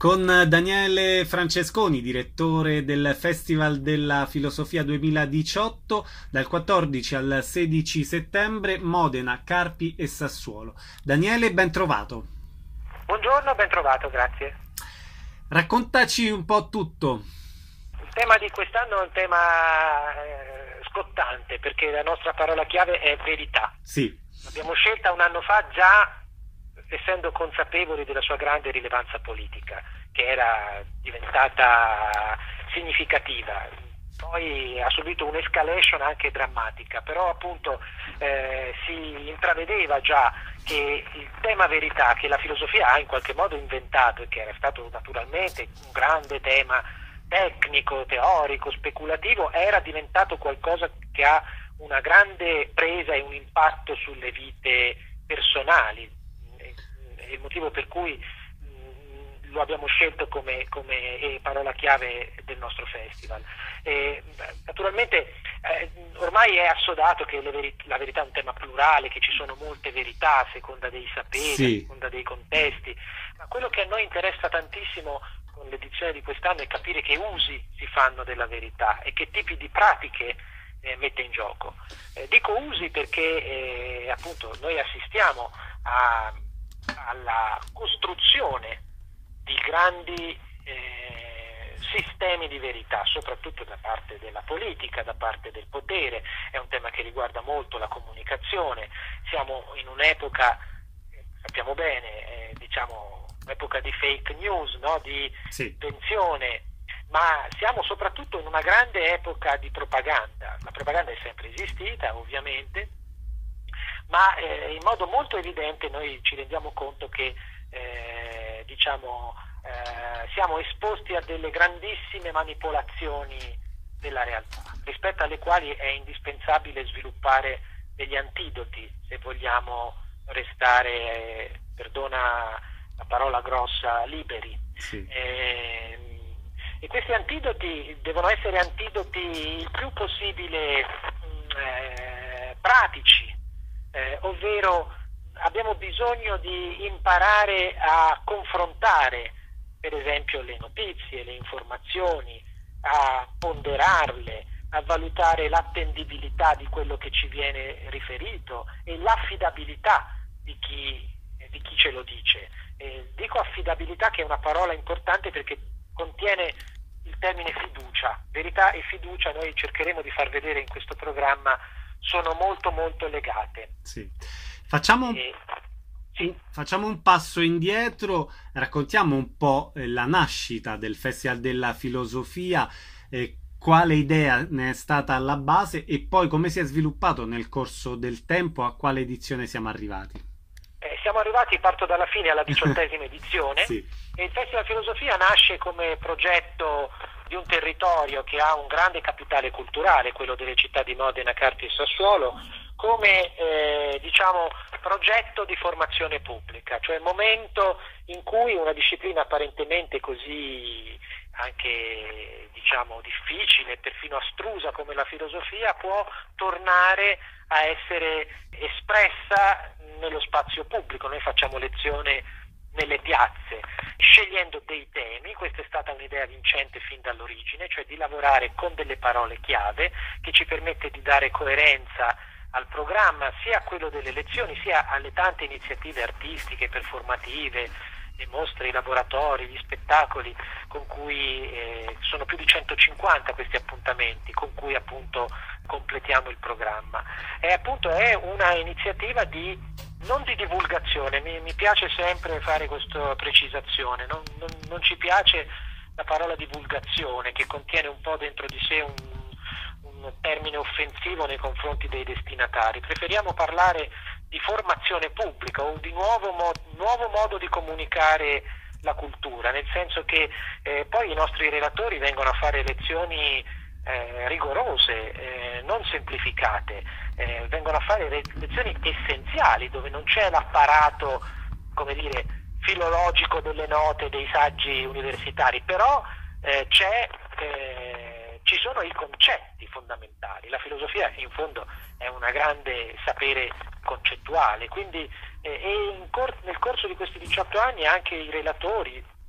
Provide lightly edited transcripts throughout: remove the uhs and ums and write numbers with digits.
Con Daniele Francesconi, direttore del Festival della Filosofia 2018, dal 14 al 16 settembre, Modena, Carpi e Sassuolo. Daniele, ben trovato. Buongiorno, ben trovato, grazie. Raccontaci un po' tutto. Il tema di quest'anno è un tema scottante perché la nostra parola chiave è verità. Sì. L'abbiamo scelta un anno fa già essendo consapevoli della sua grande rilevanza politica, che era diventata significativa. Poi ha subito un'escalation anche drammatica, però appunto si intravedeva già che il tema verità, che la filosofia ha in qualche modo inventato e che era stato naturalmente un grande tema tecnico, teorico, speculativo, era diventato qualcosa che ha una grande presa e un impatto sulle vite personali. È il motivo per cui lo abbiamo scelto come parola chiave del nostro festival. Naturalmente ormai è assodato che la verità è un tema plurale, che ci sono molte verità a seconda dei saperi, Sì. a seconda dei contesti, ma quello che a noi interessa tantissimo con l'edizione di quest'anno è capire che usi si fanno della verità e che tipi di pratiche mette in gioco. Dico usi perché appunto noi assistiamo alla costruzione di grandi sistemi di verità, soprattutto da parte della politica, da parte del potere. È un tema che riguarda molto la comunicazione. Siamo in un'epoca, sappiamo bene, un'epoca di fake news, no? Di Sì. tensione, ma siamo soprattutto in una grande epoca di propaganda. La propaganda è sempre esistita, ovviamente, ma in modo molto evidente noi ci rendiamo conto che siamo esposti a delle grandissime manipolazioni della realtà, rispetto alle quali è indispensabile sviluppare degli antidoti se vogliamo restare, perdona la parola grossa, liberi. Sì. E questi antidoti devono essere antidoti il più possibile pratici, ovvero abbiamo bisogno di imparare a confrontare per esempio le notizie, le informazioni, a ponderarle, a valutare l'attendibilità di quello che ci viene riferito e l'affidabilità di chi ce lo dice. Dico affidabilità, che è una parola importante perché contiene il termine fiducia. Verità e fiducia, noi cercheremo di far vedere in questo programma, sono molto molto legate. Sì. Facciamo un passo indietro, raccontiamo un po' la nascita del Festival della Filosofia, quale idea ne è stata alla base e poi come si è sviluppato nel corso del tempo, a quale edizione siamo arrivati. Siamo arrivati, parto dalla fine, alla 18ª edizione. Sì. E il Festival Filosofia nasce come progetto di un territorio che ha un grande capitale culturale, quello delle città di Modena, Carpi e Sassuolo, come progetto di formazione pubblica, cioè il momento in cui una disciplina apparentemente così anche difficile, perfino astrusa come la filosofia, può tornare a essere espressa nello spazio pubblico. Noi facciamo lezione nelle piazze, scegliendo dei temi. Questa è stata un'idea vincente fin dall'origine, cioè di lavorare con delle parole chiave, che ci permette di dare coerenza al programma, sia a quello delle lezioni, sia alle tante iniziative artistiche, performative, le mostre, i laboratori, gli spettacoli, con cui sono più di 150 questi appuntamenti, con cui appunto completiamo il programma. È una iniziativa non di divulgazione, mi piace sempre fare questa precisazione, non ci piace la parola divulgazione, che contiene un po' dentro di sé un termine offensivo nei confronti dei destinatari. Preferiamo parlare di formazione pubblica o di nuovo modo di comunicare la cultura, nel senso che poi i nostri relatori vengono a fare lezioni rigorose, non semplificate, vengono a fare lezioni essenziali dove non c'è l'apparato, filologico delle note, dei saggi universitari, però ci sono i concetti fondamentali. La filosofia in fondo è una grande sapere concettuale, quindi nel corso di questi 18 anni anche i relatori,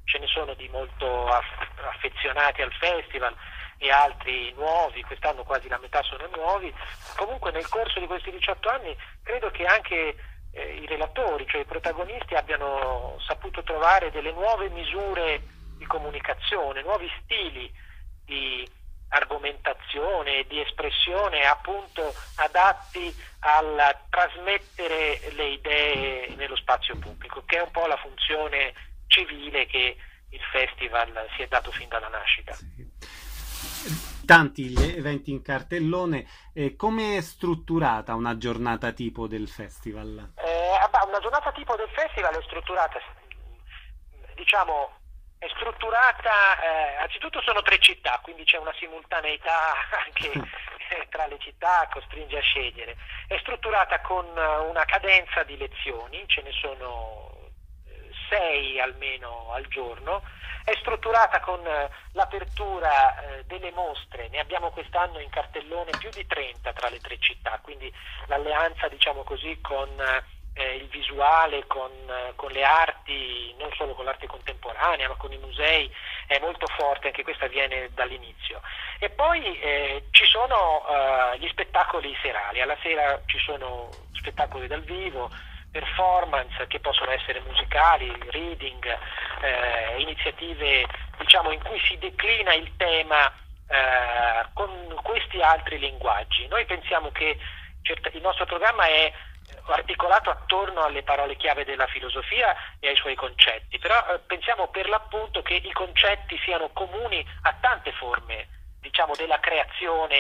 ce ne sono di molto affezionati al festival e altri nuovi, quest'anno quasi la metà sono nuovi. Comunque nel corso di questi 18 anni credo che anche i relatori, cioè i protagonisti, abbiano saputo trovare delle nuove misure di comunicazione, nuovi stili di argomentazione, di espressione appunto adatti al trasmettere le idee nello spazio pubblico, che è un po' la funzione civile che il festival si è dato fin dalla nascita. Sì. Tanti gli eventi in cartellone, come è strutturata una giornata tipo del festival? Una giornata tipo del festival è strutturata, diciamo, anzitutto sono 3 città, quindi c'è una simultaneità anche tra le città, costringe a scegliere. È strutturata con una cadenza di lezioni, ce ne sono 6 almeno al giorno. È strutturata con l'apertura delle mostre, ne abbiamo quest'anno in cartellone più di 30 tra le 3 città, quindi l'alleanza, diciamo così, con il visuale, con le arti, non solo con l'arte contemporanea, ma con i musei, è molto forte, anche questa viene dall'inizio. E poi ci sono gli spettacoli serali, alla sera ci sono spettacoli dal vivo, performance che possono essere musicali, reading, iniziative, diciamo, in cui si declina il tema con questi altri linguaggi. Noi pensiamo che il nostro programma è articolato attorno alle parole chiave della filosofia e ai suoi concetti, però pensiamo per l'appunto che i concetti siano comuni a tante forme, diciamo, della creazione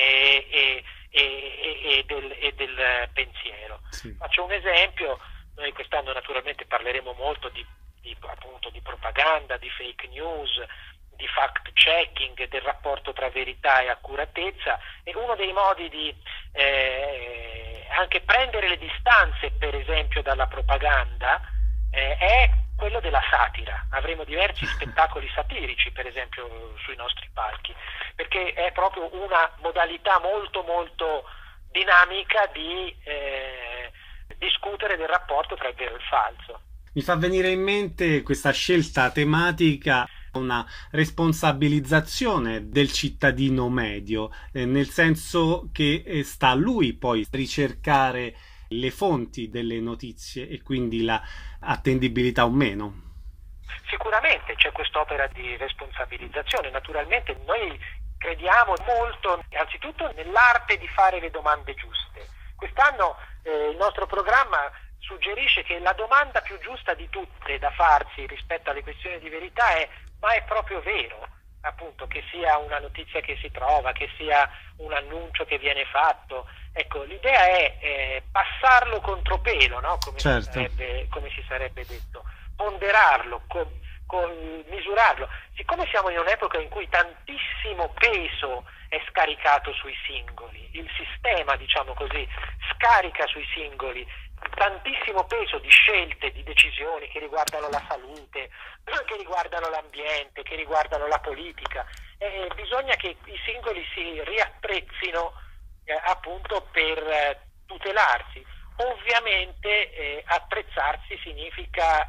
e del pensiero. Sì. Faccio un esempio: noi quest'anno naturalmente parleremo molto appunto di propaganda, di fake news, di fact checking, del rapporto tra verità e accuratezza, e uno dei modi di anche prendere le distanze, per esempio, dalla propaganda è quello della satira. Avremo diversi spettacoli satirici, per esempio, sui nostri palchi, perché è proprio una modalità molto molto dinamica di discutere del rapporto tra il vero e il falso. Mi fa venire in mente questa scelta tematica, una responsabilizzazione del cittadino medio, nel senso che sta a lui poi ricercare le fonti delle notizie e quindi la attendibilità o meno. Sicuramente c'è quest'opera di responsabilizzazione. Naturalmente noi crediamo molto, anzitutto, nell'arte di fare le domande giuste. Quest'anno il nostro programma suggerisce che la domanda più giusta di tutte da farsi rispetto alle questioni di verità è: ma è proprio vero? Appunto, che sia una notizia che si trova, che sia un annuncio che viene fatto. Ecco, l'idea è passarlo contropelo, no? Certo. Come si sarebbe detto, ponderarlo, misurarlo. Siccome siamo in un'epoca in cui tantissimo peso è scaricato sui singoli, il sistema, diciamo così, scarica sui singoli tantissimo peso di scelte, di decisioni che riguardano la salute, che riguardano l'ambiente, che riguardano la politica. Bisogna che i singoli si riattrezzino appunto per tutelarsi. Ovviamente attrezzarsi significa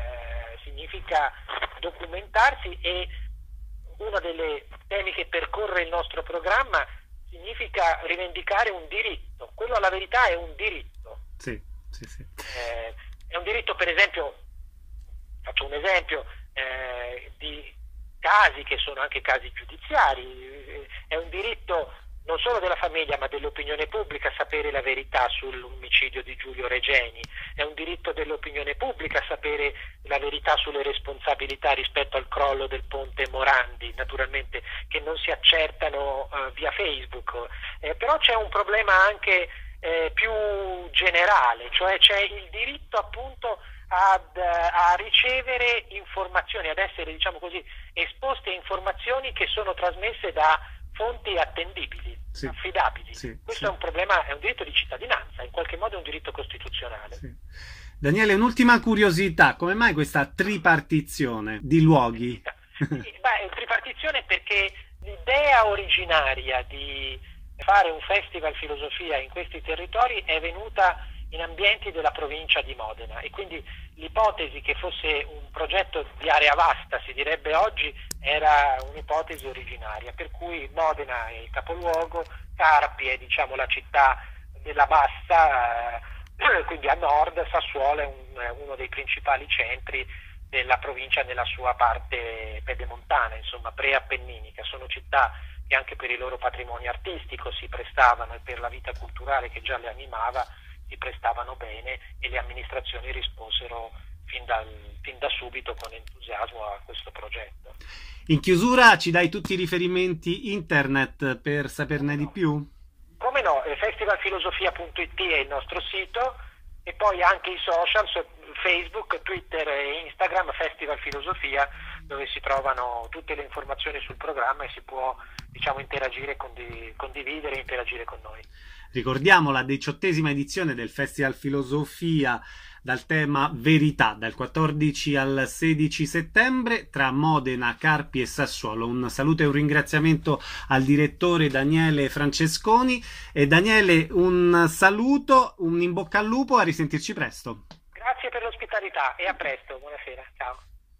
documentarsi, e uno dei temi che percorre il nostro programma significa rivendicare un diritto. Quello alla verità è un diritto. Sì, sì, sì. È un diritto, per esempio, faccio un esempio di casi che sono anche casi giudiziari, è un diritto non solo della famiglia ma dell'opinione pubblica sapere la verità sull'omicidio di Giulio Regeni, è un diritto dell'opinione pubblica sapere la verità sulle responsabilità rispetto al crollo del ponte Morandi, naturalmente che non si accertano via Facebook, però c'è un problema anche più generale, cioè c'è il diritto appunto a ricevere informazioni, ad essere, diciamo così, esposti a informazioni che sono trasmesse da fonti attendibili, sì, affidabili. Sì, questo sì. È un problema, è un diritto di cittadinanza, in qualche modo è un diritto costituzionale. Sì. Daniele, un'ultima curiosità: come mai questa tripartizione di luoghi? Tripartizione perché l'idea originaria di fare un festival filosofia in questi territori è venuta in ambienti della provincia di Modena, e quindi l'ipotesi che fosse un progetto di area vasta, si direbbe oggi, era un'ipotesi originaria, per cui Modena è il capoluogo, Carpi è, diciamo, la città della bassa, quindi a nord, Sassuolo è uno dei principali centri della provincia nella sua parte pedemontana, insomma preappenninica. Sono città che anche per il loro patrimonio artistico si prestavano, e per la vita culturale che già le animava si prestavano bene, e le amministrazioni risposero fin da subito con entusiasmo a questo progetto. In chiusura ci dai tutti i riferimenti internet per saperne di più? Come no, festivalfilosofia.it è il nostro sito, e poi anche i social, Facebook, Twitter e Instagram, Festival Filosofia, dove si trovano tutte le informazioni sul programma e si può, diciamo, interagire, condividere e interagire con noi. Ricordiamo la 18ª edizione del Festival Filosofia dal tema Verità, dal 14 al 16 settembre tra Modena, Carpi e Sassuolo. Un saluto e un ringraziamento al direttore Daniele Francesconi. E Daniele, un saluto, un in bocca al lupo, a risentirci presto. Grazie per l'ospitalità e a presto, buonasera, ciao.